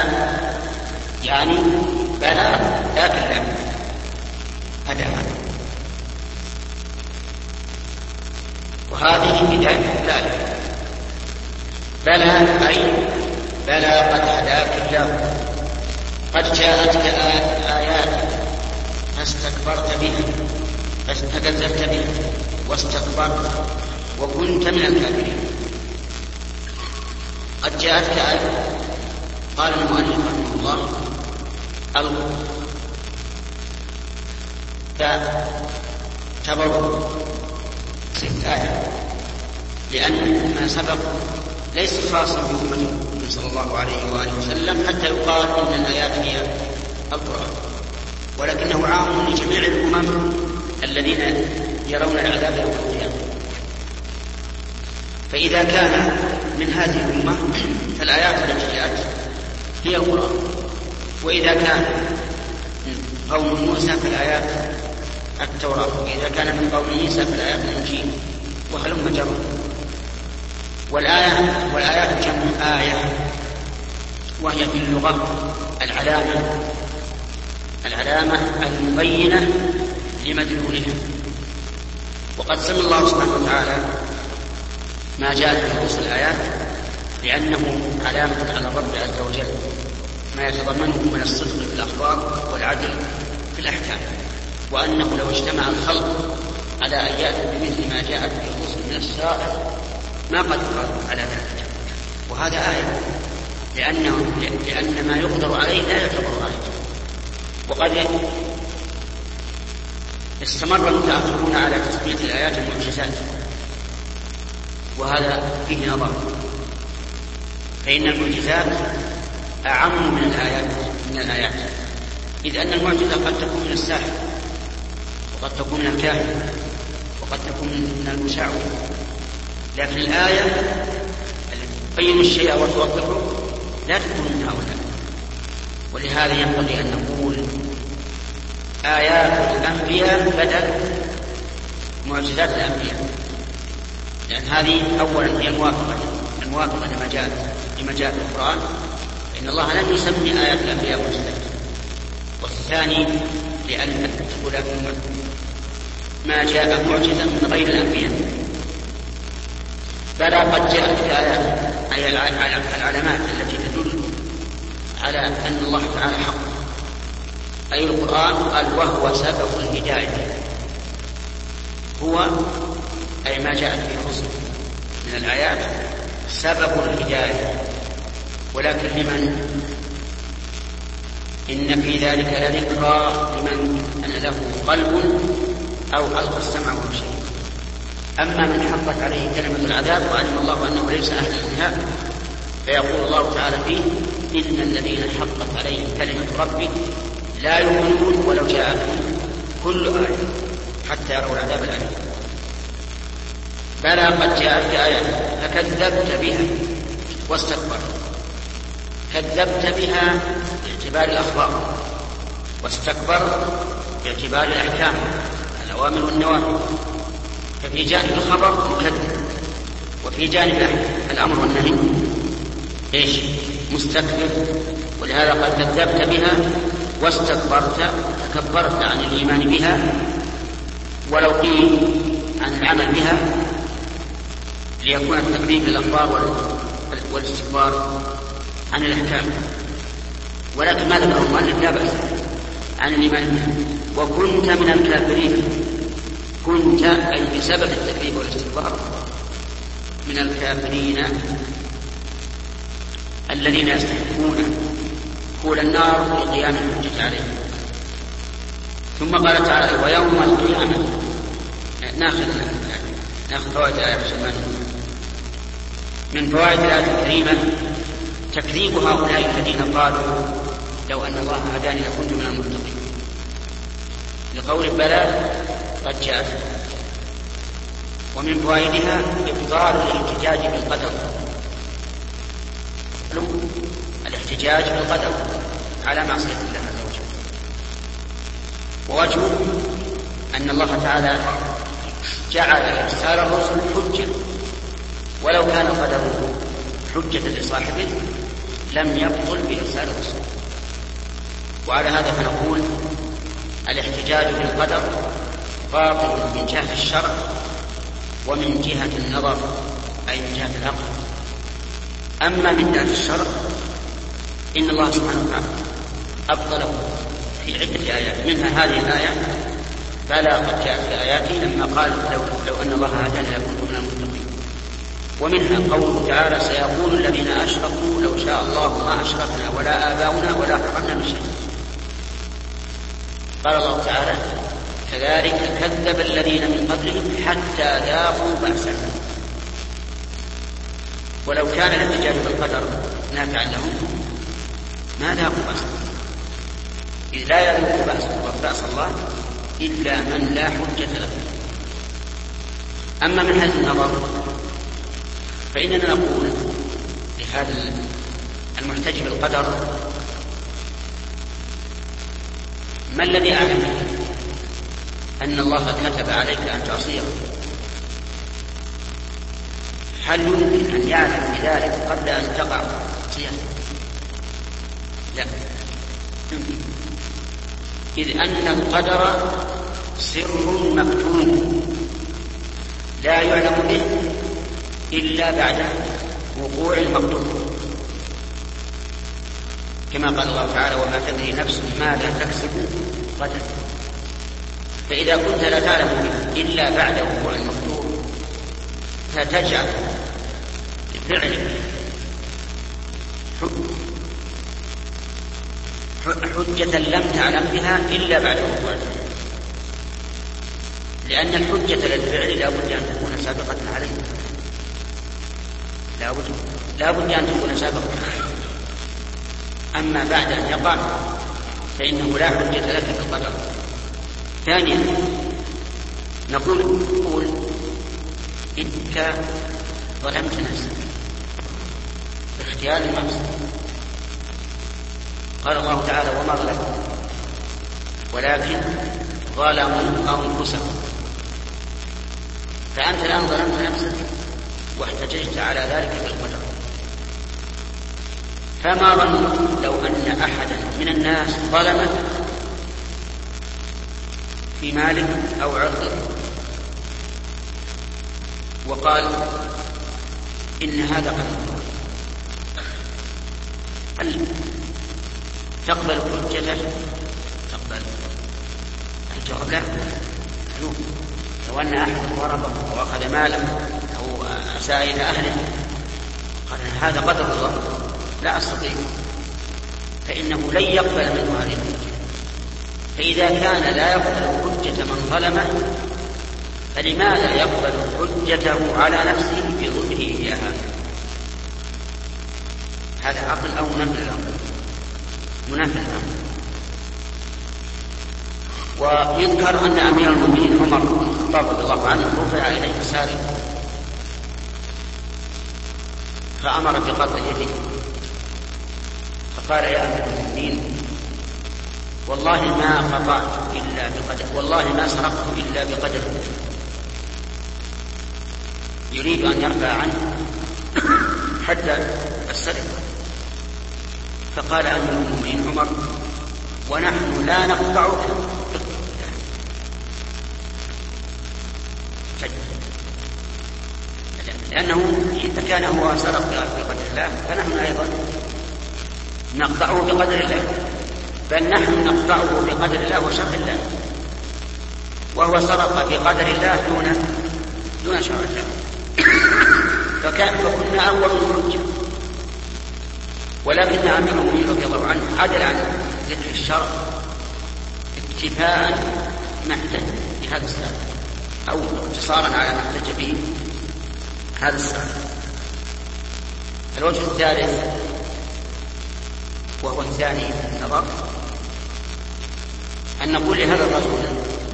يعني بلى لكن لا، هذا وهذه بداية ذلك. بلى أي بلى قد هداك الله، قد جاءتك آيات فاستكبرت بها، فاستكذبت بها واستكبرت وكنت من الكافرين. قد جاءتك آيات، قال المؤلف رحمه الله تبرر آية، لأن ما سبق ليس خاصا بأمة صلى الله عليه وآله وسلم حتى يقال إن الآيات هي القرآن، ولكنه عام لجميع الأمم الذين يرون العذاب يوم القيامة. فإذا كان من هذه الأمة فالآيات التي جاءت هي القرآن، وإذا كان من قوم موسى فالآيات التوراة، وإذا كان من قوم عيسى فالآيات الإنجيل، وهلم جرا. والآيات جمع آية، وهي في اللغة العلامة المبينة لمدلولها. وقد سمى الله سبحانه وتعالى ما جاء في نصوص الآيات لأنه علامة على الرب عز وجل، ما يتضمنه من الصدق في الأخبار والعدل في الأحكام، وأنه لو اجتمع الخلق على أن يأتوا بمثل ما جاءت في الرسل من الشرائع ما قدروا على ذلك. وهذا آية، لأن ما يقدر عليه لا يعتبر آية. وقد استمر المتأخرون على تسمية الآيات المعجزات، وهذا فيه نظر، فإن المعجزات أعم من الآيات، إذ أن المعجزة قد تكون من الساحر، وقد تكون من الكاهن، وقد تكون من المشعوذ، لكن الآية التي تبين الشيء وتوضحه لا تكون من هؤلاء. ولهذا ينبغي أن نقول آيات الأنبياء بدل معجزات الأنبياء، لأن هذه أولا هي الموافقة لما جاء في القرآن، فإن الله لم يسمي آيات الأنبياء معجزات. والثاني لأن تقول ما جاء معجزا من غير الأنبياء. بلى قد جاءت آيات، أي العلامات التي تدل على أن الله تعالى حق، أي القرآن. قال وهو سبب الهداية، هو أي ما جاءت في الرسل من الآيات سبب الهداية. ولكن لمن؟ إن في ذلك لذكرى لمن كان له قلب أو ألقى السمع وهو شهيد. أما من حقت عليه كلمة العذاب وعلم الله أنه ليس أهلا لها، فيقول الله تعالى فيه إن الذين حقت عليهم كلمة ربك لا يؤمنون ولو جاءتهم كل آية حتى يروا العذاب الأليم. بلى قد جاءت آية فكذبت بها واستكبرت. كذبت بها باعتبار الأخبار، واستكبرت باعتبار الأحكام الأوامر والنواهي. ففي جانب الخبر مكذب، وفي جانب الأمر والنهي إيش؟ مستكبر. ولهذا قد كذبت بها واستكبرت، تكبرت عن الإيمان بها، ولو قيل عن العمل بها، ليكون التكذيب للأخبار والاستكبار عن الأحكام. ولكن ما ذكر المؤلف لا بأس عن الإيمان بها. وكنت من الكافرين، كنت أي بسبب التكذيب والاستكبار من الكافرين الذين يستحقون دخول النار لقيام الحجة عليهم. ثم قال تعالى ويوم القيامة. ناخذ فوائد الآية من فوائد الآية الكريمة تكذيب هؤلاء الذين قالوا لو أن الله هداني لكنت من المتقين، لقول بلى قد جاءت. ومن فوائدها إبطال الاحتجاج بالقدر، الاحتجاج بالقدر على معصية الله عز وجل. ووجهه أن الله تعالى جعل إرسال الرسل حجة، ولو كان قدره حجة لصاحبه لم يبطل بإرسال الرسل. وعلى هذا فنقول الاحتجاج بالقدر باطل من جهة الشرع ومن جهة النظر، أي من جهة العقل. أما من جهة الشرع إن الله سبحانه وتعالى أبطله في عدة آيات، منها هذه الآية: فلا قد جاء في آياته لما قال لو أن الله هدانا لكنت من المتقين. ومنها قوله تعالى: سيقول الذين أشركوا لو شاء الله ما أشركنا ولا آباؤنا ولا حرمنا من شيء. قال الله تعالى: كذلك كذب الذين من قبلهم حتى ذاقوا بأسنا. ولو كان الاحتجاج بالقدر نافعا لهم ما ذاقوا بأسنا، إذ لا يذوق بأس الله إلا من لا حجة له. أما من هذا النظر فإننا نقول لهذا المحتج بالقدر: ما الذي أعلم أن الله كتب عليك أن تعصيه؟ هل يمكن أن يعلم بذلك قبل أن تقع معصية؟ لا يمكن، إذ أن القدر سر مكتوم لا يعلم به إلا بعد وقوع المقدور، كما قال الله تعالى: وما تدري نفس ماذا تكسب غدا. فإذا كنت لا تعلم به إلا بعد وقوع المقدور فتجعل فعلك حجة لم تعلم بها إلا بعد وقوع، لأن الحجة للفعل لا بد أن تكون سابقة عليه، لا بد أن تكون سابقة عليه. أما بعد أن يقع فإنه لا حجة لك في القدر. ثانيا نقول إنك ظلمت نفسك باختيار النفس. قال الله تعالى: وما ظلموا ولكن ظلموا أنفسهم. فأنت الآن ظلمت نفسك واحتججت على ذلك بالقدر. فما ظنك لو أن أحدا من الناس ظلمك في مالك أو عرضك وقال إن هذا قدر، هل تقبل حجته؟ تقبل؟ الجواب لا. لو أن أحد ضربه وأخذ ماله أو أساء إلى أهله قال هذا قدر الله لا أستطيع، فإنه لن يقبل منه هذه الحجة. فإذا كان لا يقبل حجة من ظلمه فلماذا يقبل حجته على نفسه بظلمه إياها؟ هذا عقل أو منافي الأمر؟ منافي الأمر. ويذكر أن أمير المؤمنين عمر بن الخطاب رضي الله عنه رفع إليه سارق فأمر بقطع يده، فقال: يا أمير المؤمنين والله ما قطعت إلا بقدر، والله ما سرقت إلا بقدر. يريد أن يرفع عنه حتى السرقة. فقال أمير المؤمنين عمر: ونحن لا نقطعك لأنه إذا كان هو سرق بقدر الله فنحن أيضا نقطعه بقدر الله، بل نحن نقطعه بقدر الله وشرع الله، وهو سرق بقدر الله دون شرع الله. فكنا أول الحجة. ولكن أمير المؤمنين رضي الله عنه عدل عن ذكر الشرع اكتفاء ما احتج بهذا السبب أو اقتصارا على ما احتج به هذا السبب. الوجه الثالث وهو الثاني في النظر أن نقول لهذا الرجل: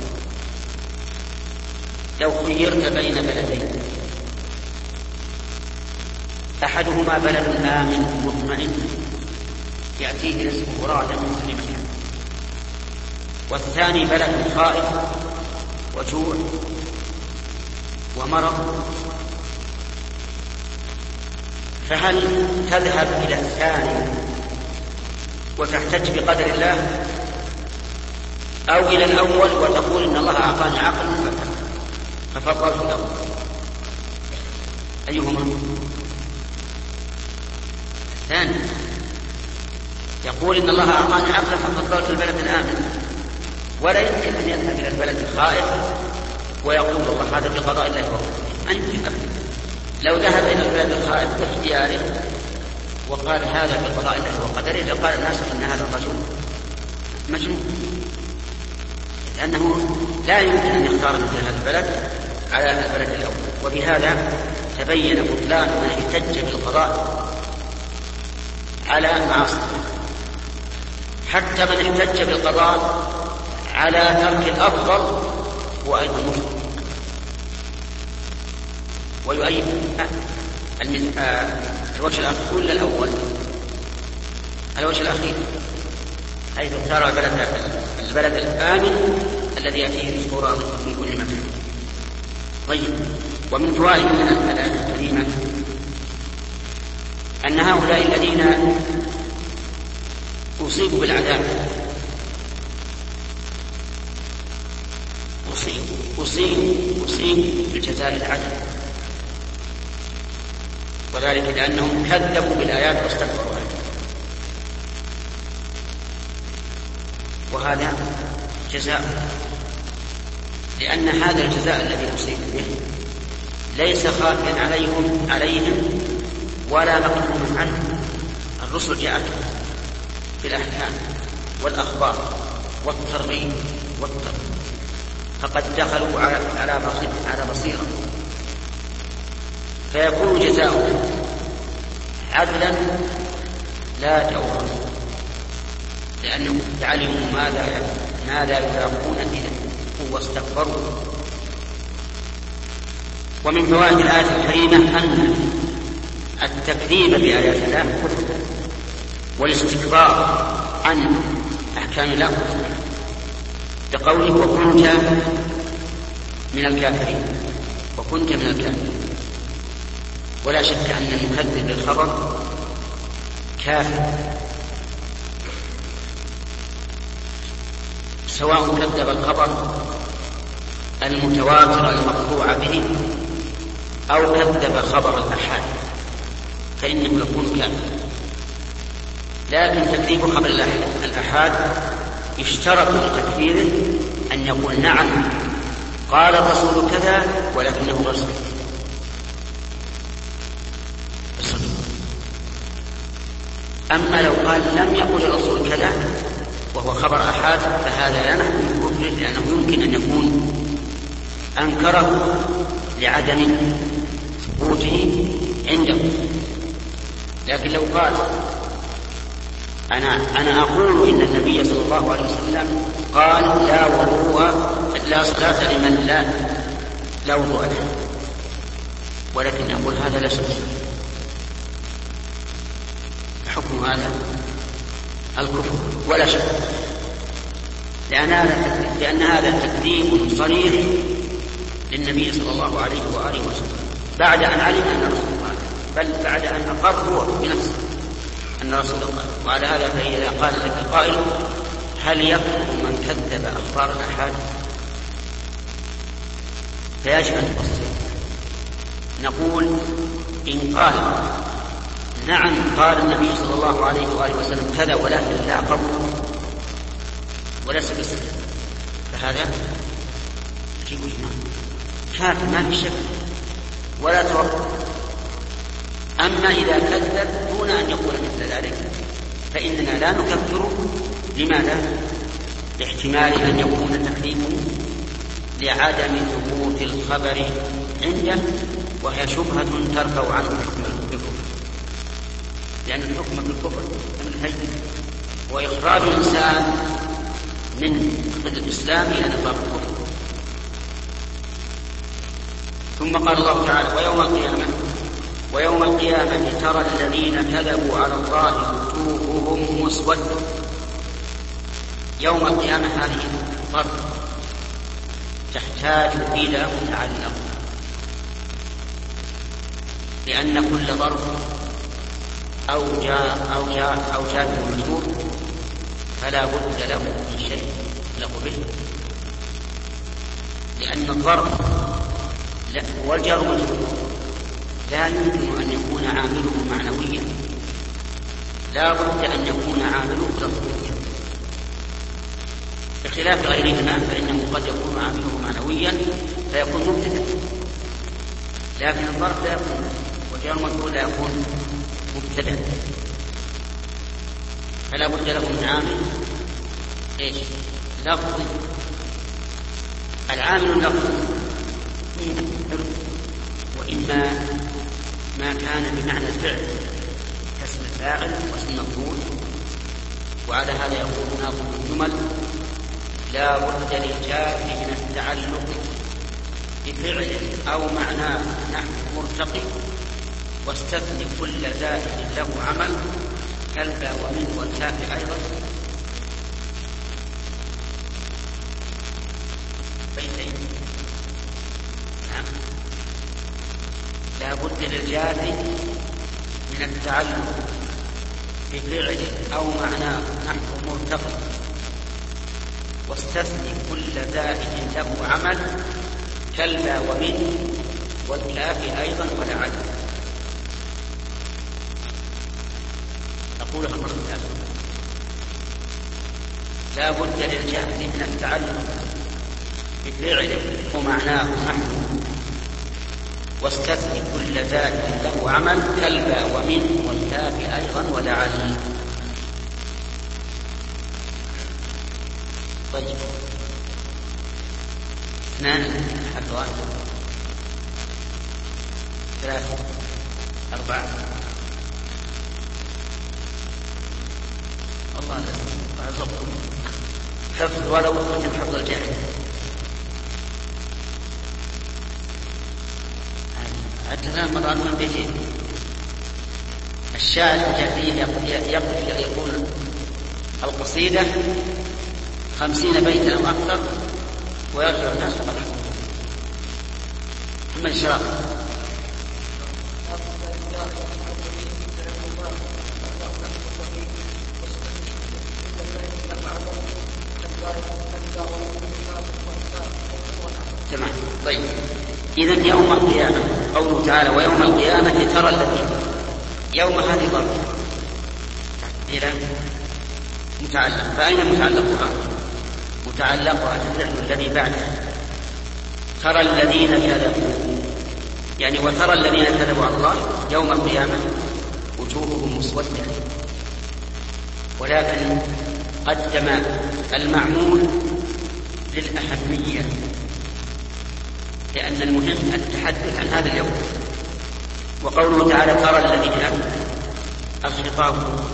لو خيرت بين بلدين أحدهما بلد آمن مطمئن يأتيه رزقه رغدا من كل مكان، والثاني بلد خائف وجوع ومرض، فهل تذهب إلى الثاني وتحتج بقدر الله، أو إلى الأول وتقول إن الله أعطاني عقل ففضلت الأول؟ أيهما؟ الثاني، يقول إن الله أعطاني عقلا ففضلت البلد الآمن، ولا يمكن أن يذهب إلى البلد الخائف ويقول الله هذا بقضاء الله وقدره. أن يمكن أبدا. لو ذهب إلى البلد الخائف باختياره وقال هذا بقضاء الله وقدره لقال الناس إن هذا الرجل مجنون، لأنه لا يمكن أن يختار مثل هذا البلد على البلد الأول. وبهذا تبين بطلان من احتج بالقضاء على معاصي، حتى من احتج بالقضاء على ترك الأفضل هو أيضا مفضل. ويؤيد الوجه الأخير ولا الأول؟ الوجه الأخير، حيث اختار البلد الآمن الذي يأتيه بصورة من كل مكان. طيب، ومن فوائد الآية الكريمة أن هؤلاء الذين أصيبوا بالعذاب أصيبوا بالجزاء العدل، وذلك لأنهم كذبوا بالآيات واستكبروا عنها. وهذا جزاء، لأن هذا الجزاء الذي أصيبوا به ليس خافيا عليهم ولا مكتوما عنهم. الرسل جاءت بالأحكام والأخبار والترغيب والترهيب، فقد دخلوا على بصيرة، فيكون جزاؤهم عدلا لا جورا، لأنهم علموا ماذا يلاقون به واستكبروا. ومن فوائد الآية الكريمة أن التكذيب بآيات الله كفر، والاستكبار عن أحكام الله بقوله وكنت من الكافرين. ولا شك أن المكذب بالخبر كافر، سواء كذب الخبر المتواتر المقطوع به أو كذب خبر الآحاد فإنه يكون كافر. لكن تكذيب خبر الآحاد يشترط لتكفيره أن يقول نعم قال الرسول كذا ولكنه غير صحيح. أما لو قال لم يقل الرسول كذا وهو خبر آحاد فهذا لا نحكم بكفره، لأنه يمكن أن يكون أنكره لعدم ثبوته عنده. لكن لو قال أنا أقول إن النبي صلى الله عليه وسلم قال لا صلاة لمن لا وضوء له، ولكن أقول هذا لا صلاة، حكم هذا الكفر ولا شك، لأن هذا تكذيب صريح للنبي صلى الله عليه وآله وسلم بعد أن علم أن رسول الله، بل بعد أن أقر هو بنفسه أن رسول الله. وعلى هذا فإذا قال لك القائل هل يكفر من كذب أخبار الآحاد؟ فيجب أن تفصل. نقول إن قال نعم قال النبي صلى الله عليه وآله وسلم كذا ولكن لا قبول وليس بسجد، فهذا يجب إجماع كافر ما في شك ولا توقف. أما إذا كذب دون أن يقول مثل ذلك فإننا لا نكفر. لماذا؟ لاحتمال أن يكون تكذيبه لعدم ثبوت الخبر عنده، وهي شبهة ترفع عنه الحكم بالكفر، لأن الحكم بالكفر من الهجر وإخراج الإنسان من الإسلام إلى نطاق الكفر. ثم قال الله تعالى ويوم القيامة ترى الذين كذبوا على الله وجوههم مسودة. يوم القيامة هذه ظرف تحتاج إلى متعلق، لأن كل ظرف أو جار مجرور فلا بد له من شيء له به، لأن الظرف والجار مجرور لا يمكن أن يكون عامله معنويا، لا بد أن يكون عامله لفظيا، بخلاف غيرهما فإنه قد يكون عامله معنويا فيكون مبتدأ، لكن الظرف لا يكون، والجار مجرور لا يكون مبتدأ، فلا بد له من عامل لفظي. العامل اللفظي وإما ما كان بمعنى الفعل كاسم الفاعل واسم المفعول، وعلى هذا يقول ناظم الجمل: لا بد للجار من التعلق بفعل أو معناه نحو مرتقي، واستثني كل زائد له عمل كالبا ومن والكاف أيضا. بيتين. نعم. لا بد للجار من التعلق بفعل أو معناه نحو مرتقي، واستثني كل زائد له عمل كالبا ومن والكاف أيضا ولعل. أقولها مرة ثانية: لا بد للجار من التعلق بفعل ومعناه نحو، واستثني كل زائد له عمل كالبا ومن والكاف أيضا ولعل. طيب، اثنان حرفان، ثلاثة، أربعة. الله يرزقكم حفظ ولو كنتم حفظ الجاهل. التزام مضان من بيتين. الشاعر الجاهلي يقول القصيدة 50 بيتا أو أكثر ويرجع الناس فقط. محمد الشراف. تمام. طيب، إذن يوم القيامة قوله تعالى: ويوم القيامة ترى الذين. يوم هذه ظرف إلى متعلق، فأين متعلقها؟ متعلقها الفعل الذي بعده. ترى الذين كذبوا، يعني وترى الذين كذبوا على الله يوم القيامة وجوههم مسودة، ولكن قدم المعمول للأهمية، لأن المهم التحدث عن هذا اليوم. وقوله تعالى: ترى الذين، الخطاب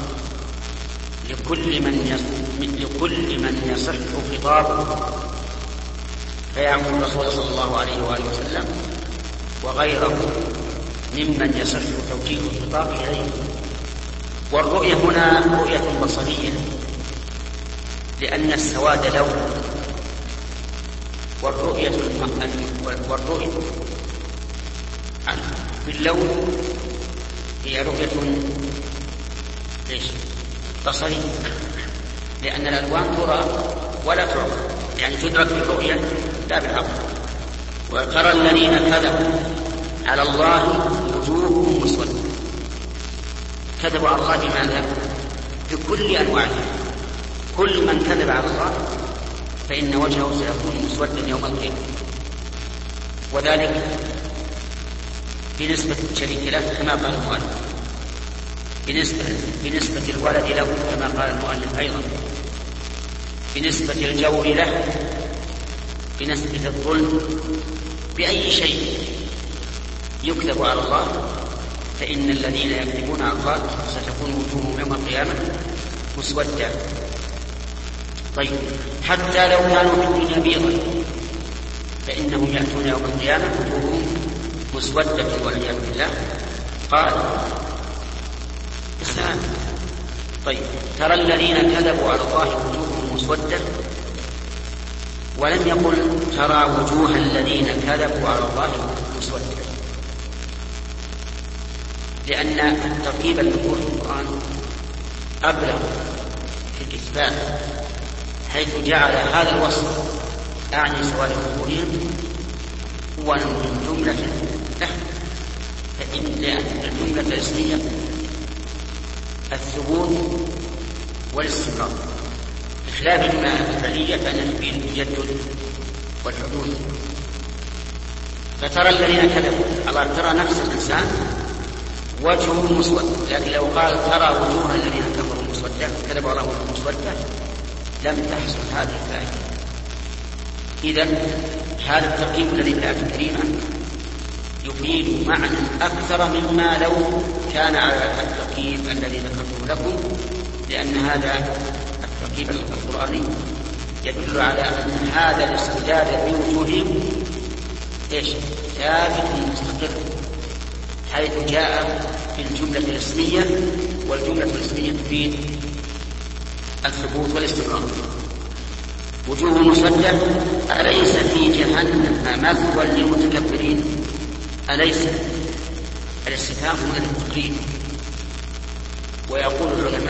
لكل من يصح خطابه، فيعم الرسول صلى الله عليه وآله وسلم وغيره ممن يصح توجيه الخطاب إليه. والرؤية هنا رؤية بصرية، لأن السواد لون، والرؤية باللون هي رؤية بصرية، لأن الألوان ترى ولا تعرف، يعني تدرك بالرؤية لا بالعقل. وترى الذين كذبوا على الله وجوههم مسودة. كذبوا على الله بماذا؟ بكل أنواعه. كل من كذب على الله فإن وجهه سيكون مسودا يوم القيامة، وذلك بنسبة الشريك له كما قال المؤلف، بنسبة الولد له كما قال المؤلف أيضا، بنسبة الجور له، بنسبة الظلم، بأي شيء يكذب على الله فإن الذين يكذبون على الله ستكون وجوههم يوم القيامة مسودة. طيب، حتى لو كانوا في الدنيا بيضا فإنهم يأتون يوم القيامة وجوههم مسودة والعياذ بالله. قال إسلام. طيب، ترى الذين كذبوا على الله وجوههم مسودة، ولم يقل ترى وجوه الذين كذبوا على الله مسودة. لأن التركيب المذكور في القرآن أبلغ في الإثبات، حيث جعل هذا الوصف أعني سؤال ظهورهم هو من جملة له، فإن الجملة الاسمية الثبوت والاستمرار، بخلاف الجملة الفعلية فإنها تفيد التجدد والحدوث. فترى الذين كذبوا على ترى نفس الإنسان وجهه مسود، لكن لو قال ترى وجوه الذين كفروا مسودة كذبوا على وجوه مسودة لم تحصل هذه الفائدة. إذن هذا التركيب الذي في الآية الكريمة يفيد معنى أكثر مما لو كان على التركيب الذي ذكرته لكم، لأن هذا التركيب القرآني يدل على أن هذا الاستدلال في وجوههم ثابت مستقر، حيث جاء في الجملة الاسمية، والجملة الاسمية تفيد الثبوت والاستقرار. وجوه مسودة أليس في جهنم مثوى للمتكبرين؟ أليس الاستفهام من التقرير. ويقول العلماء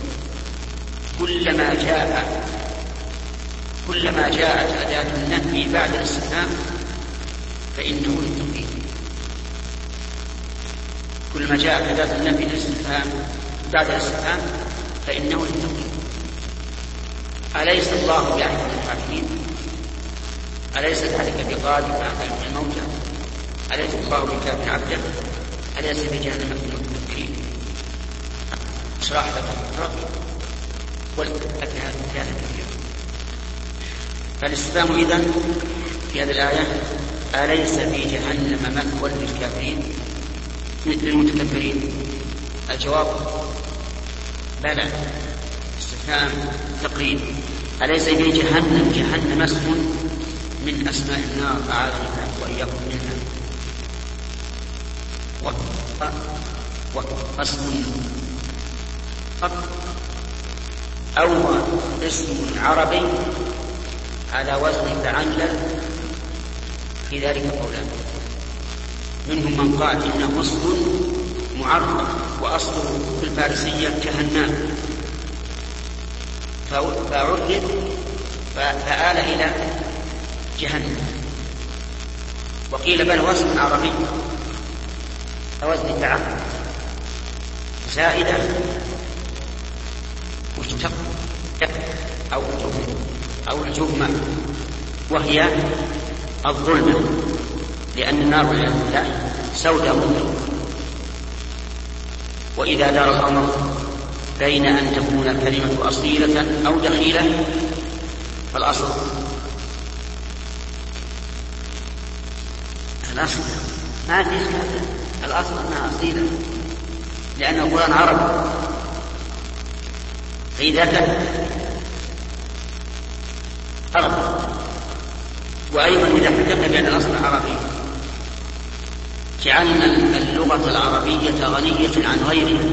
كلما جاءت أداة النفي بعد الاستفهام فإنه للتقرير. كلما جاءت أداة النفي للاستفهام بعد الاستفهام فإنه للتقرير. أليس الله بأحكم الحاكمين؟ أليس ذلك بقادر على خلق الموتى؟ أليس الله بكاف عبده؟ أليس بجهنم المتكبرين؟ اشرح لك والأكهات كانت كثيرة. فالاستفهام إذن في هذه الآية أليس في جهنم مثوى للكافرين للمتكبرين؟ الجواب بلى. استفهام تقريب. أليس في جهنم اسم من أسماء النار أعاذنا وإياكم منها، واسم أو اسم عربي على وزن فعلل، في ذلك قولان. منهم من قال إنه اسم معرب وأصله في الفارسية جهنم فعرف فآل إلى جهنم. وقيل بل وزن عربي وزن فعل زائدة مشتق أو الجمة، وهي الظلمة، لأن النار والعياذ بالله سوداء مظلمة. وإذا دار الأمر بين أن تكون الكلمة أصيلة أو دخيلة فالأصل ما فيش الأصل أنها أصيلة، لأن القرآن عربي. فإذا كان عربي وأيضا إذا حكمنا بأن الأصل عربي جعلنا اللغة العربية غنية عن غيرها.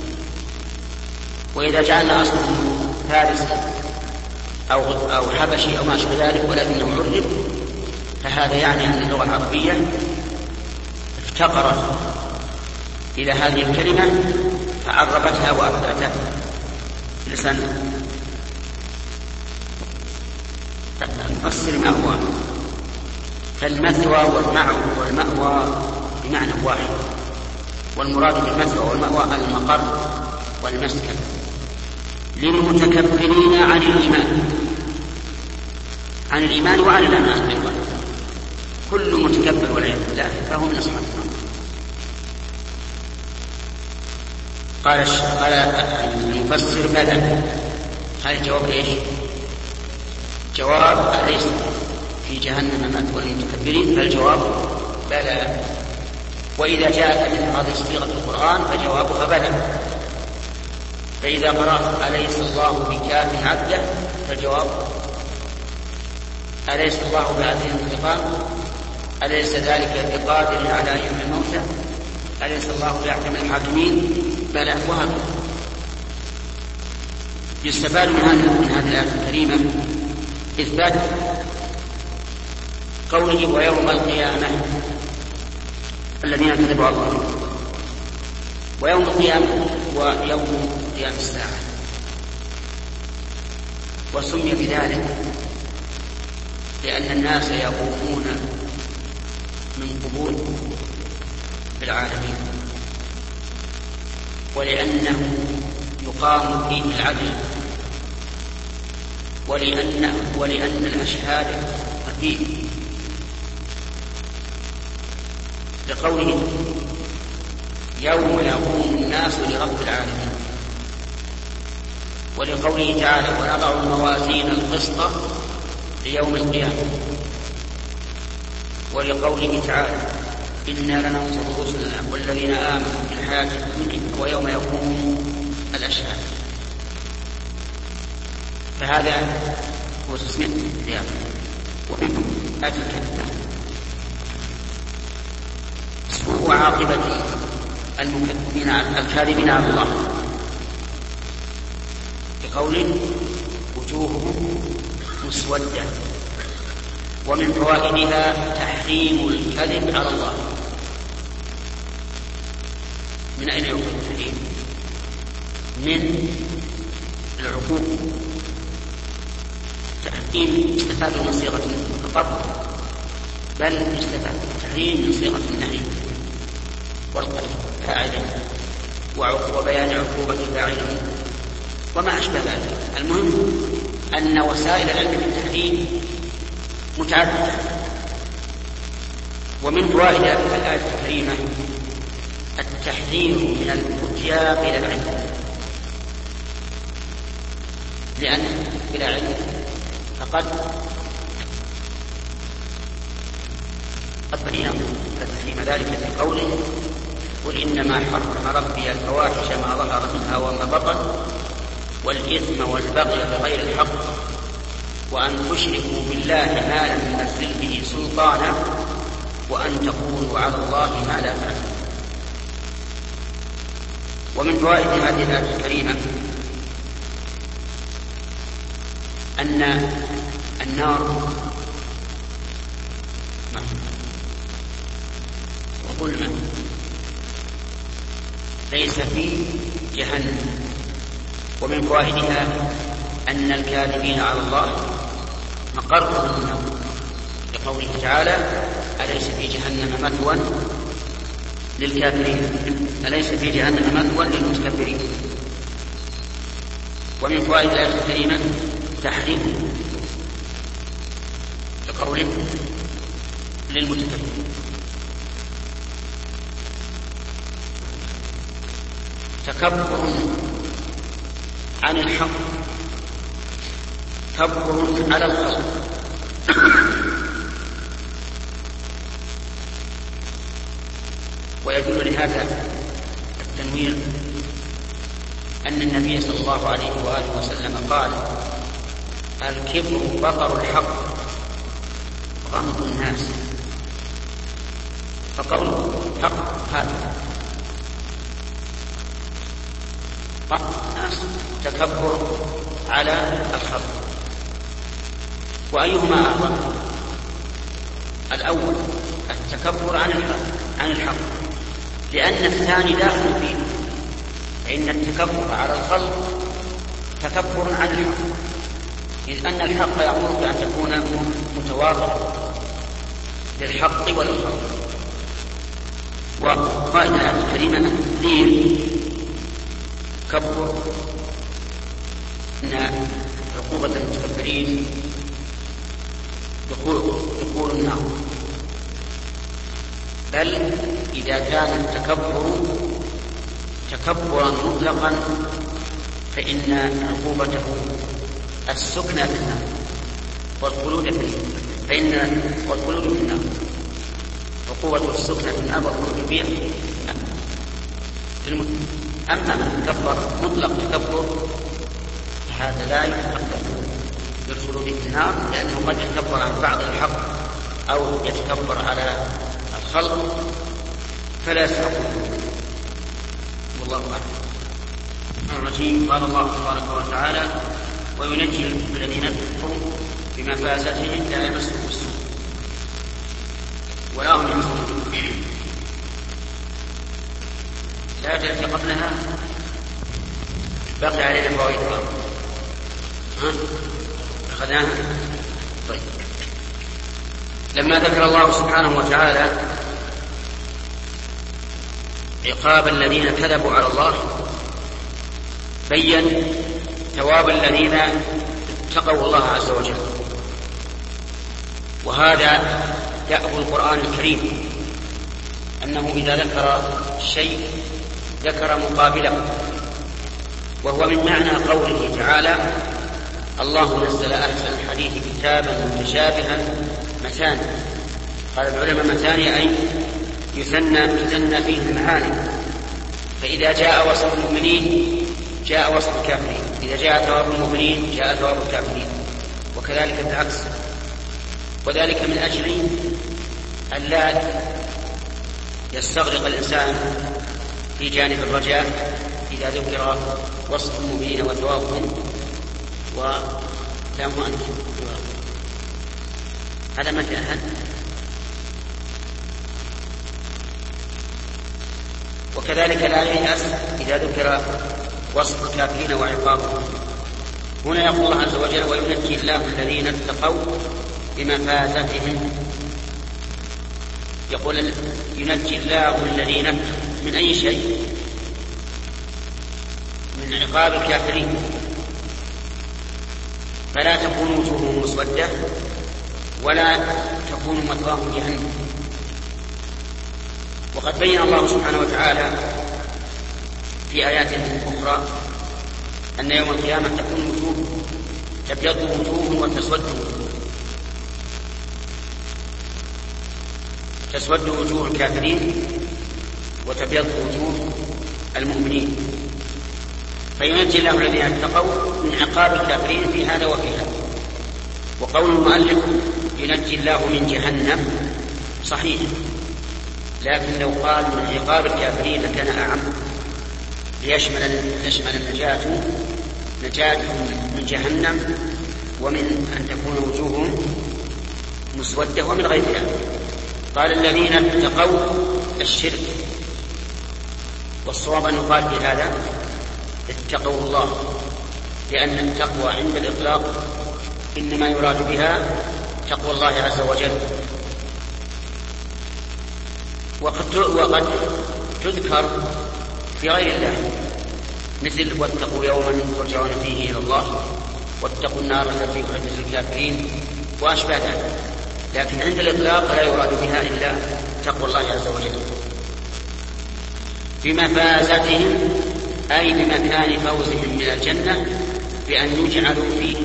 وإذا جعلنا أصله فارسي أو حبشي أو ما شابه ذلك ولكنه عرب، فهذا يعني أن اللغة العربية افتقرت إلى هذه الكلمة فعربتها وأثبتها لسانها. نفسر ما هو. فالمثوى والمأوى بمعنى واحد، والمراد بالمثوى والمأوى المقر والمسكن للمتكبرين عن الإيمان وعن الأمان أيضا. كل متكبر والعياذ بالله فهو من أصحاب النار. قال المفسر بلى. هذا الجواب ايش؟ جواب أليس في جهنم مثوى للمتكبرين؟ فالجواب بلى. وإذا جاءت مثل هذه صيغة القرآن فجوابها بلى. فإذا قرأت أليس الله بكاف عبده فالجواب أليس الله بعزيز انتقام؟ أليس ذلك بقادر على يحيي الموتى؟ أليس الله بأحكم الحاكمين؟ بلى. وهكذا. يستفاد من هذه الآية الكريمة إثبات قوله ويوم القيامة الذين كذبوا على الله ويوم القيامة هو يوم قيام الساعة، وسمي بذلك لأن الناس يقومون من قبور في العالمين، ولأنه يقام فيه العدل، ولأن الأشهاد فيه، لقوله يوم يقوم الناس لرب العالمين، ولقوله تعالى ونضع الموازين القسط ليوم القيامة، ولقوله تعالى إنا لننصر رسلنا والذين آمنوا في الحياة الدنيا ويوم يقوم الأشهاد. فهذا هو تسمية القيامة. سوء عاقبة المكذبين الكاذبين على الله، بقول وجوههم مسودة. ومن فوائدها تحريم الكذب على الله. من أين يؤخذ التحريم؟ من العقوق. تحريم استفاد من صيغة القبض، بل استفاد التحريم من صيغة النهي والقتل فاعله وبيان عقوبة فاعله وما أشبه ذلك. المهم أن وسائل العلم في التحريم متعددة. ومن فوائد الآية الكريمة التحذير من الفتيا بلا علم، لأن بلا علم فقد بين تحريم ذلك في قوله قل إنما حرم ربي الفواحش ما ظهر منها وما بطن والإثم والبغي بغير الحق وأن تشركوا بالله ما لم ينزل به سلطانا وأن تقولوا على الله ما لا تعلمون. ومن فوائد هذه الآية الكريمة أن النار وظلمة ليس في جهنم. ومن فوائدها أن الكاذبين على الله مقرهم النار، لقوله تعالى أليس في جهنم مثوى للكافرين، أليس في جهنم مثوى للمتكبرين. ومن فوائد الآية الكريمة تحريم لقوله للمتكبرين. تكبر عن الحق، تكبر على الخلق. ويدل لهذا التنوير أن النبي صلى الله عليه وآله وسلم قال الكبر بطر الحق غمط الناس. فقول حق هذا الناس تكبر على الخلق. وأيهما أعظم؟ الأول التكبر عن الحق، لأن الثاني داخل فيه، فإن التكبر على الخلق تكبر عن الحق، إذ أن الحق يأمرك أن تكون متواضعا للحق وللخلق. وقائد الآية الكريمة التحذير تكبر أن عقوبة المتكبرين دخول النار، بل إذا كان التكبر تكبرا مطلقا فإن عقوبته السكنى في النار والخلود في النار، والخلود في النار. عقوبة السكنى في النار والخلود فيها. أما من تكبر مطلق تكبر هذا لا يتكبر بالخلود في النار، لأنه قد يتكبر عن بعض الحق أو يتكبر على الخلق فلا يستحق. والله أعلم. الرجيم. قال الله تبارك وتعالى وينجي الذين كفروا بمفازتهم لا يمسهم السوء ولا هم يحزنون. لا التي قبلها بقي علينا فوائد أخذناها. طيب، لما ذكر الله سبحانه وتعالى عقاب الذين كذبوا على الله بين ثواب الذين اتقوا الله عز وجل، وهذا دأب القرآن الكريم أنه إذا ذكر الشيء ذكر مقابله، وهو من معنى قوله تعالى الله نزل أحسن الحديث كتابا متشابها مثاني. قال العلماء مثاني أي يثنى فيه المعاني، فإذا جاء وصف المؤمنين جاء وصف الكافرين، إذا جاء ثواب المؤمنين جاء ثواب الكافرين، وكذلك بالعكس. وذلك من أجل أن لا يستغرق الإنسان في جانب الرجاء إذا ذكر وصف المؤمنين وثوابهم ولا مؤمن. هذا مثل وكذلك لا ييأس إذا ذكر وصف الكافرين وعقابهم. هنا يقول الله عز وجل وينجي الله الذين اتقوا بمفازتهم. يقول ينجي الله الذين من أي شيء؟ من عقاب الكافرين، فلا تكون وجوههم مسودة ولا تكون مثواهم جهنم. وقد بين الله سبحانه وتعالى في آيات أخرى أن يوم القيامة تكون وجوه تبيض وجوه وتسود وجوه، تسود وجوه الكافرين وتبيض وجوه المؤمنين. فينجي الله الذين اتقوا من عقاب الكافرين في هذا وفي هذا. وقول المؤلف ينجي الله من جهنم صحيح، لكن لو قال من عقاب الكافرين لكان أعم، ليشمل نجاتهم من جهنم ومن أن تكون وجوههم مسودة ومن غير ذلك. قال الذين اتقوا الشرك، والصواب أن يقال بهذا اتقوا الله، لأن التقوى عند الإطلاق إنما يراد بها تقوى الله عز وجل. وقد تذكر في غير الله، مثل واتقوا يوما ترجعون فيه إلى الله، واتقوا النار التي أعدت للكافرين وأشبه ذلك، لكن عند الإطلاق لا يراد بها إلا تقوى الله عز وجل. بمفازتهم أي بمكان فوزهم من الجنة بأن يجعلوا فيه.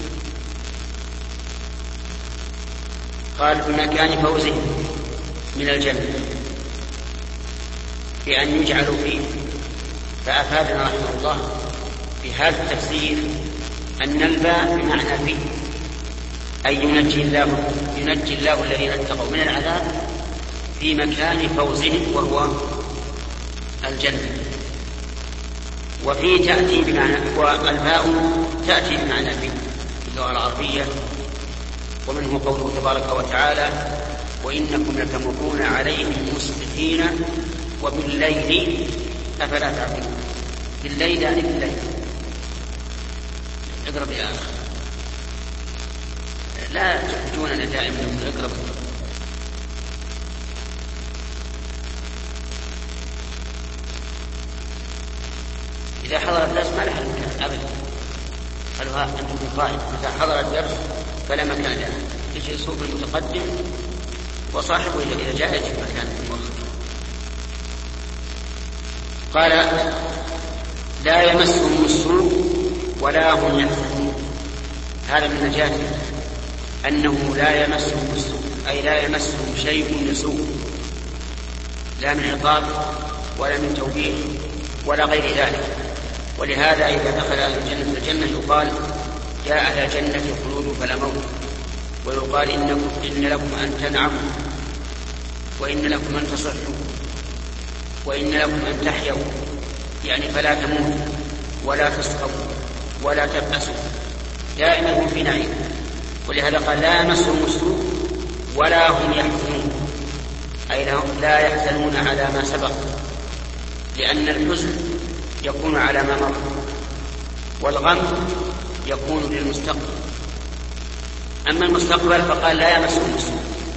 قال بمكان فوزهم من الجنة بأن يجعلوا فيه. فأفادنا رحمه الله في هذا التفسير أن الباء بمعنى فيه، أي ينجي الله الذين اتقوا من العذاب في مكان فوزهم وهو الجنة. وفي تأتي بمعنى، والباء تأتي بمعنى في اللغة العربية، ومنه قوله تبارك وتعالى وإنكم لتمرون عليهم مسرفين وبالليل أفلا تعقلون. بالليل يعني بالليل. اقرب يا أخ، لا تحجوننا دائما، اقرب. إذا حضر الدرس ما لها مكان أبدا. قالوا أنتم قائد، إذا حضر الدرس فلا مكان له، يجي يصوب المتقدم وصاحبه إذا جاء يجب مكان المؤخر. قال لا يمسهم السوء ولا هم يحزنون. هذا من نجاته أنه لا يمسهم السوء، أي لا يمسهم شيء من سوء، لا من عقاب ولا من توبيخ ولا غير ذلك. ولهذا إذا دخل أهل الجنة يقال يا أهل الجنة خلود فلا موت، ويقال إن لكم أن تنعموا، وإن لكم أن تصحوا، وإن لكم أن تحيوا، يعني فلا تموتوا ولا تسقطوا ولا تبأسوا، دائما هم في نعيم. ولهذا قال لا يمسهم السوء ولا هم يحزنون، أي لا يحزنون على ما سبق، لأن الحزن يكون على ما مر، والغم يكون للمستقبل. أما المستقبل فقال لا يمسه المسلم،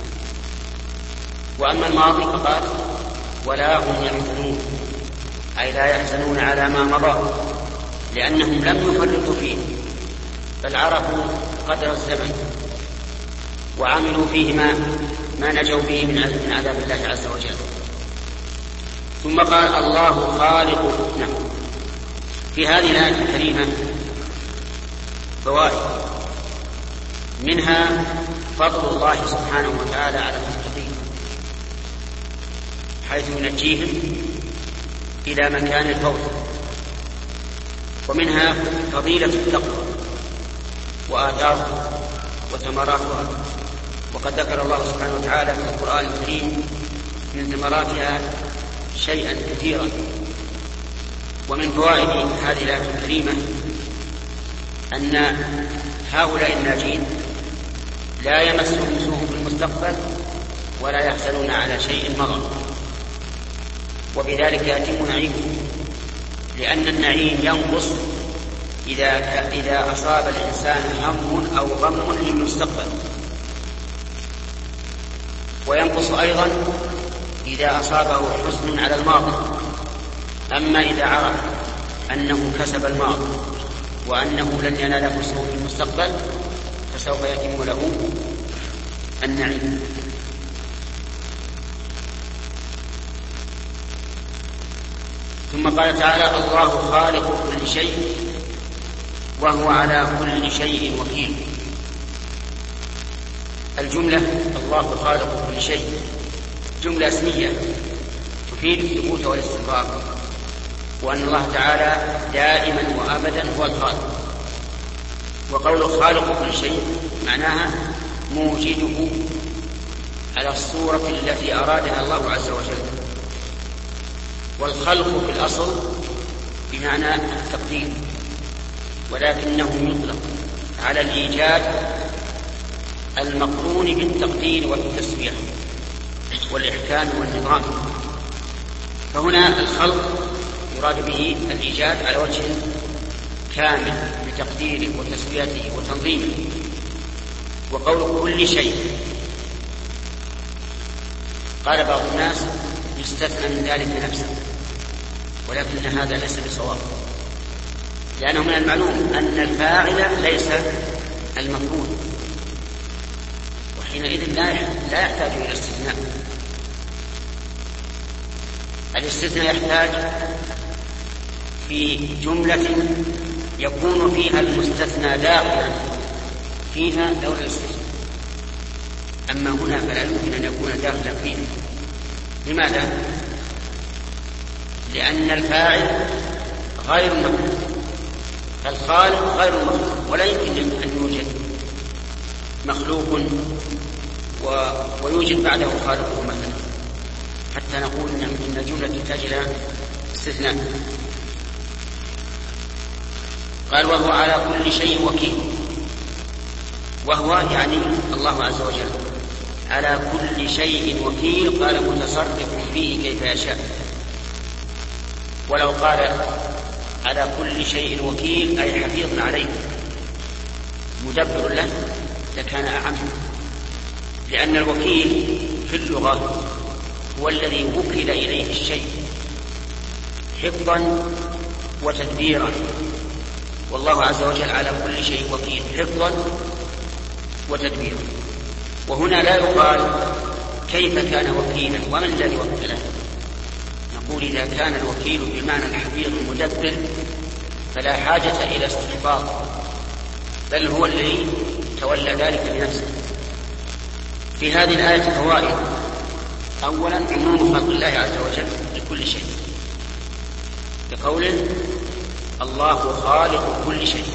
وأما الماضي فقال ولا هم يحزنون، أي لا يحزنون على ما مضى، لأنهم لم يفرطوا فيه بل عرفوا قدر الزمن وعملوا فيه ما نجوا به من عذاب الله عز وجل. ثم قال الله خالق. في هذه الآية الكريمة فوائد، منها فضل الله سبحانه وتعالى على المتقين حيث ينجيهم إلى مكان الفوز، ومنها فضيلة التقوى وآثارها وثمراتها، وقد ذكر الله سبحانه وتعالى في القرآن الكريم من ثمراتها شيئا كثيرا. ومن فوائد هذه الآية الكريمة أن هؤلاء الناجين لا يمسهم سوء في المستقبل ولا يحزنون على شيء مضى، وبذلك يتم نعيمهم، لأن النعيم ينقص إذا أصاب الإنسان هم أو غم للمستقبل، وينقص أيضا إذا أصابه حزن على الماضي. أما إذا عرف أنه كسب الماضي وأنه لن يناله سوء في المستقبل فسوف يتم له النعيم. ثم قال تعالى الله خالق كل شيء وهو على كل شيء وكيل. الجملة الله خالق كل شيء جملة اسمية تفيد الثبوت والاستقرار، وأن الله تعالى دائما وأبدا هو الخالق. وقول خالق كل شيء معناها موجده على الصورة التي أرادها الله عز وجل. والخلق في الأصل بمعنى التقدير، ولكنه يطلق على الإيجاد المقرون بالتقدير والتسوية والإحكام والنظام. فهنا الخلق يراد به الإيجاد على وجه كامل بتقديره وتسويته وتنظيمه. وقول كل شيء قال بعض الناس يستثنى من ذلك نفسه، ولكن هذا ليس بصواب، لأنه من المعلوم أن الفاعل ليس المفعول، وحينئذ لا يحتاج إلى استثناء. الاستثناء يحتاج في جملة يكون فيها المستثنى داخلا فيها دور الاستثناء، أما هنا فلا يمكن أن يكون داخلا فيها. لماذا؟ لأن الفاعل غير مخلوق، فالخالق غير مخلوق، ولا يمكن أن يوجد مخلوق ويوجد بعده خالقه مثلا حتى نقول إن الجملة تحتاج إلى استثناء. قال وهو على كل شيء وكيل، وهو يعني الله عز وجل على كل شيء وكيل. قال متصرف فيه كيف يشاء. ولو قال على كل شيء وكيل أي حفيظ عليه مدبر له لكان أعم، لأن الوكيل في اللغة هو الذي وكل إليه الشيء حفظا وتدبيرا، والله عز وجل على كل شيء وكيل حفظا وتدبيرا. وهنا لا يقال كيف كان وكيلا ومن الذي وكله، نقول إذا كان الوكيل بمعنى الحفيظ المدبر فلا حاجة إلى استحقاق، بل هو الذي تولى ذلك بنفسه. في هذه الآية فوائد: أولا عموم خلق الله عز وجل لكل شيء، بقوله الله خالق كل شيء.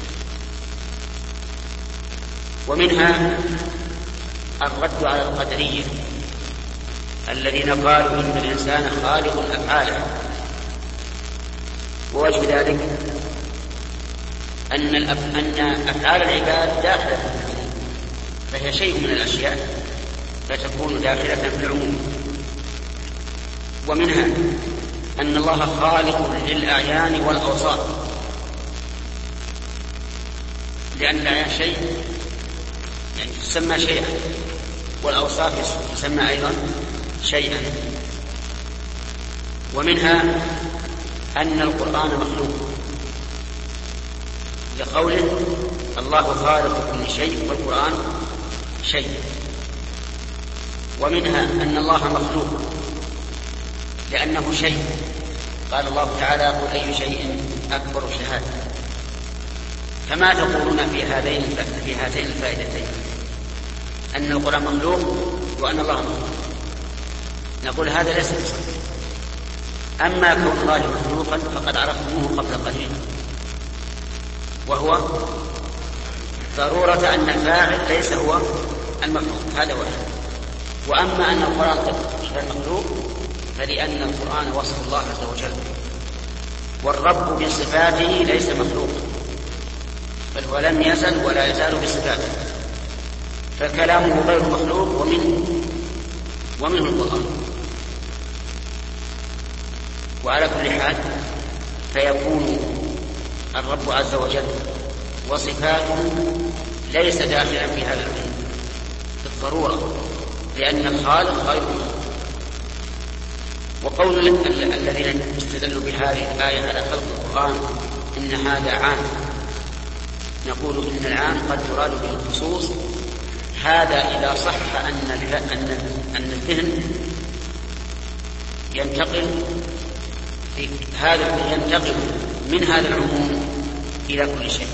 ومنها الرد على القدرية الذين قالوا إن الإنسان خالق أفعاله، ووجه ذلك أن أفعال العباد داخلة في العموم، فهي شيء من الأشياء فتكون داخلة في العموم. ومنها أن الله خالق للأعيان والأوصاف، لأن الأعيان شيء يعني تسمى شيئا، والأوصاف تسمى أيضا شيئا. ومنها أن القرآن مخلوق لقوله الله خالق كل شيء والقرآن شيء. ومنها أن الله مخلوق لأنه شيء، قال الله تعالى قل أي شيء أكبر شهادة. فما تقولون في هاتين الفائدتين، أن القرآن مخلوق وأن الله مخلوق؟ نقول هذا ليس بصحيح. أما كون الله مخلوقا فقد عرفتموه قبل قليل، وهو ضرورة أن الفاعل ليس هو المخلوق، هذا واحد. وأما أن القرآن غير مخلوق فلأن القرآن وصف الله عز وجل، والرب بصفاته ليس مخلوقا، بل هو لم يزل ولا يزال بصفاته، فكلامه غير مخلوق ومنه القرآن. وعلى كل حال فيكون الرب عز وجل وصفاته ليس داخلا في هذا العلم بالضرورة، لأن الخالق غير مخلوق. وقول الذين استدلوا بهذه الآية على خلق القرآن إن هذا عام، نقول إن العام قد يراد به الخصوص، هذا إذا صح أن الذهن ينتقل من هذا العموم إلى كل شيء.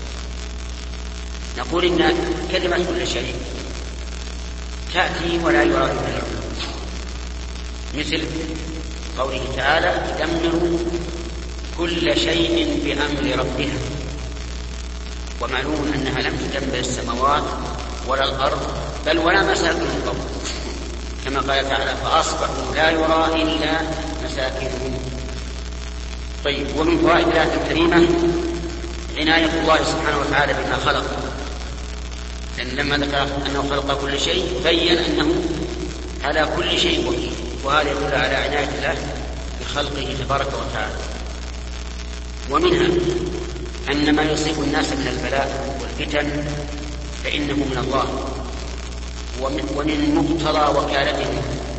نقول إن كلمة كل شيء تأتي ولا يراد بها العموم، مثل قوله تعالى تدمر كل شيء بأمر ربها. ومعلوم أنها لم تدمر السماوات ولا الأرض بل ولا مساكن القوم، كما قال تعالى فأصبحوا لا يرى إلا مساكنهم. طيب، ومن فوائد الآية الكريمة عناية الله سبحانه وتعالى بما خلق، لأن لما ذكر أنه خلق كل شيء بين أنه على كل شيء وكيل، وهذا يدل على عناية الله بخلقه تبارك وتعالى. ومنها أن ما يصيب الناس من البلاء والفتن فإنه من الله، ومن مقتضى وكالته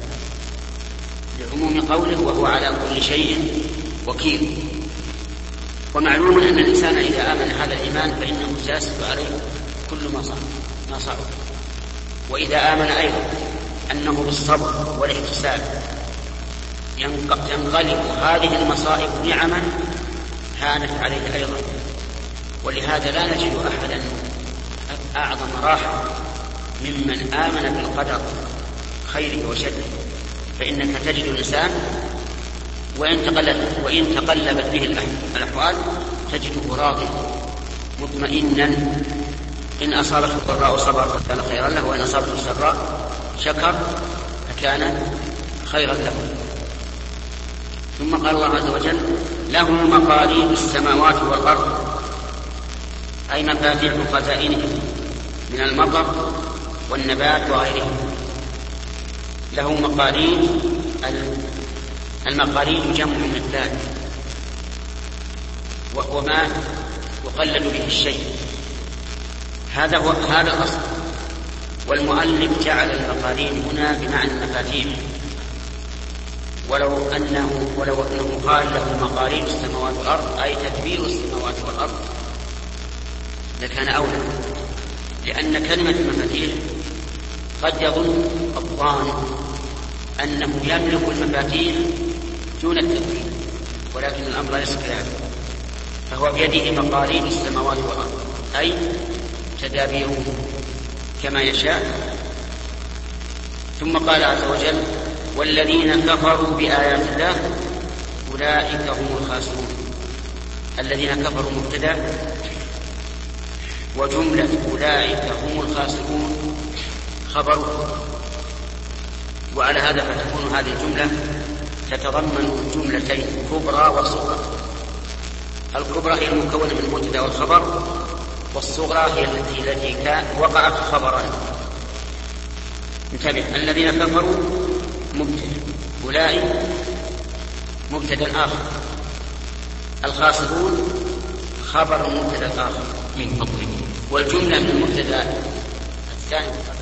لعموم قوله وهو على كل شيء وكيل. ومعلوم أن الإنسان إذا آمن هذا الإيمان فإنه سيسهل عليه كل ما صعب. وإذا آمن أيضا أنه بالصبر والاحتساب ينقلب هذه المصائب نعما هانت عليه أيضا. ولهذا لا نجد أحدا أعظم راحة ممن آمن بالقدر خيره وشره. فإنك تجد الإنسان وإن تقلبت به الأحوال تجده راضيا مطمئنا، إن أصابته الضراء صبر فكان خيرا له، وإن أصابته السراء شكر فكان خيرا له. ثم قال الله عز وجل له مقاليد السماوات والأرض، أي مفاتيح خزائنه من المطر والنبات وغيره. له مقاليد، المقاليد جمع مقدار، وهو ما يقلد به الشيء، هذا الأصل. والمؤلف جعل المقاليد هنا بمعنى المفاتيح، ولو أنه قال له مقاليد السماوات والأرض أي تدبير السماوات والأرض لكان أولى، لأن كلمة المفاتيح قد يظن الظان أنه يملك المفاتيح دون التدبير، ولكن الأمر ليس كذلك، فهو بيده مقاليد السماوات والأرض أي تدابيره كما يشاء. ثم قال عز وجل والذين كفروا بآيات الله أولئك هم الخاسرون. الذين كفروا مبتدأ، وجملة أولئك هم الخاسرون خبر. وعلى هذا فتكون هذه الجملة تتضمن جملتين كبرى وصغرى. الكبرى هي المكونة من المبتدأ والخبر، والصغرى هي التي وقعت خبرا. انتبه، الذين كفروا مبتدأ، أولئك مبتدأ آخر. الخاسرون خبر مبتدأ آخر من فضله، والجملة من المبتدأ الثاني